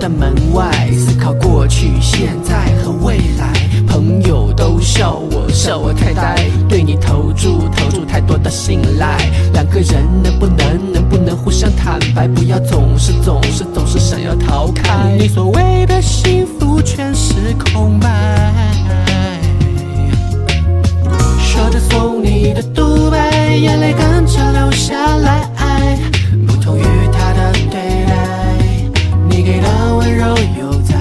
的门外，思考过去、现在和未来。朋友都笑我太呆，对你投注太多的信赖。两个人能不能互相坦白，不要总是想要逃开。你所谓的幸福全是空白，说着送你的独白，眼泪跟着流下来。不同于他的对待，你给的温柔有在，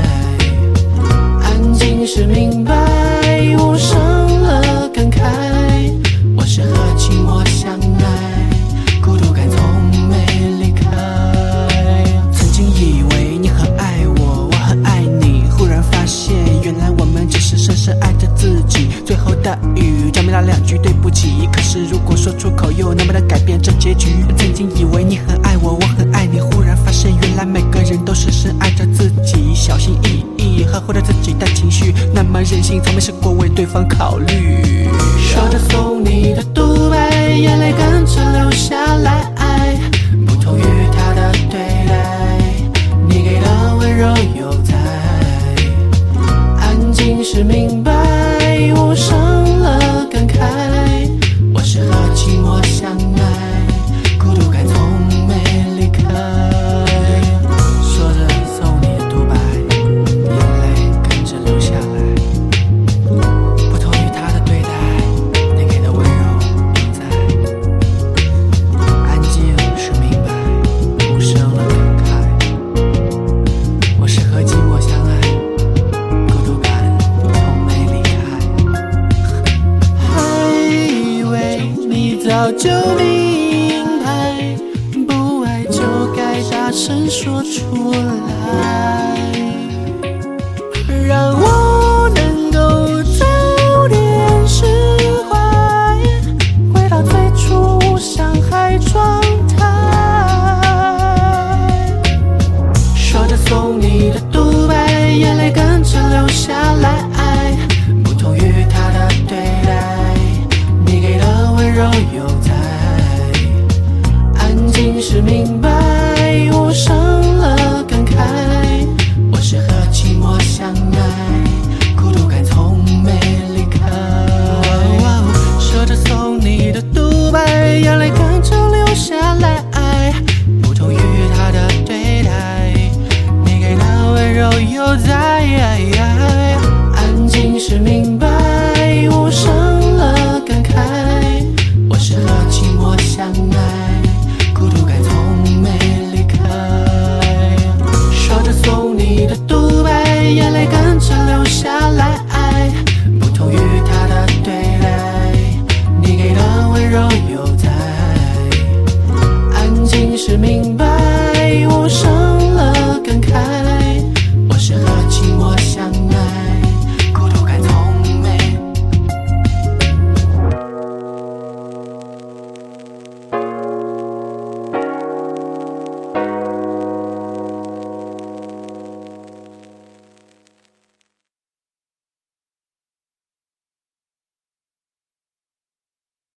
安静是明白，无声了感慨。我是和寂寞相爱，孤独感从没离开。曾经以为你很爱我，我很爱你，忽然发现原来我们只是深深爱着自己。最后的雨证明了两句对不起，可是如果说出口又能不能改变这结局？曾经以为你很爱我，我很爱你，忽然发现原来每个人都深深爱着自己，小心翼翼呵护着自己的情绪，那么任性从没试过为对方考虑。说着送你的独白，眼泪跟着流下来。不同于他的对待，你给的温柔有在，安静是明白，无声了感慨。我是和寂寞相爱，孤独感从没离开。说着送你的独白，眼泪跟着流下来。不同于他的对待，你给的温柔有在，安静是明白，无声了感慨。我是和寂寞相爱，孤独感从没离开。还以为你早就明白，不爱就该大声说出来，让我能够早点释怀，回到最初相爱状态。说着送你的独白，眼泪跟着流下来。不同于他的对待，你给的温柔有在，安静是明白，无声了感慨。我是和寂寞相爱，孤独感从没离开。说着送你的独白，眼泪跟着流下来。不同于他的对待，你给的温柔有在，安静是明白，无声了感慨。我是和寂寞相爱，孤独感从没离开。说着送你的独白，眼泪跟着流下来。不同于他的对待，你给的温柔有在，安静是明白，无声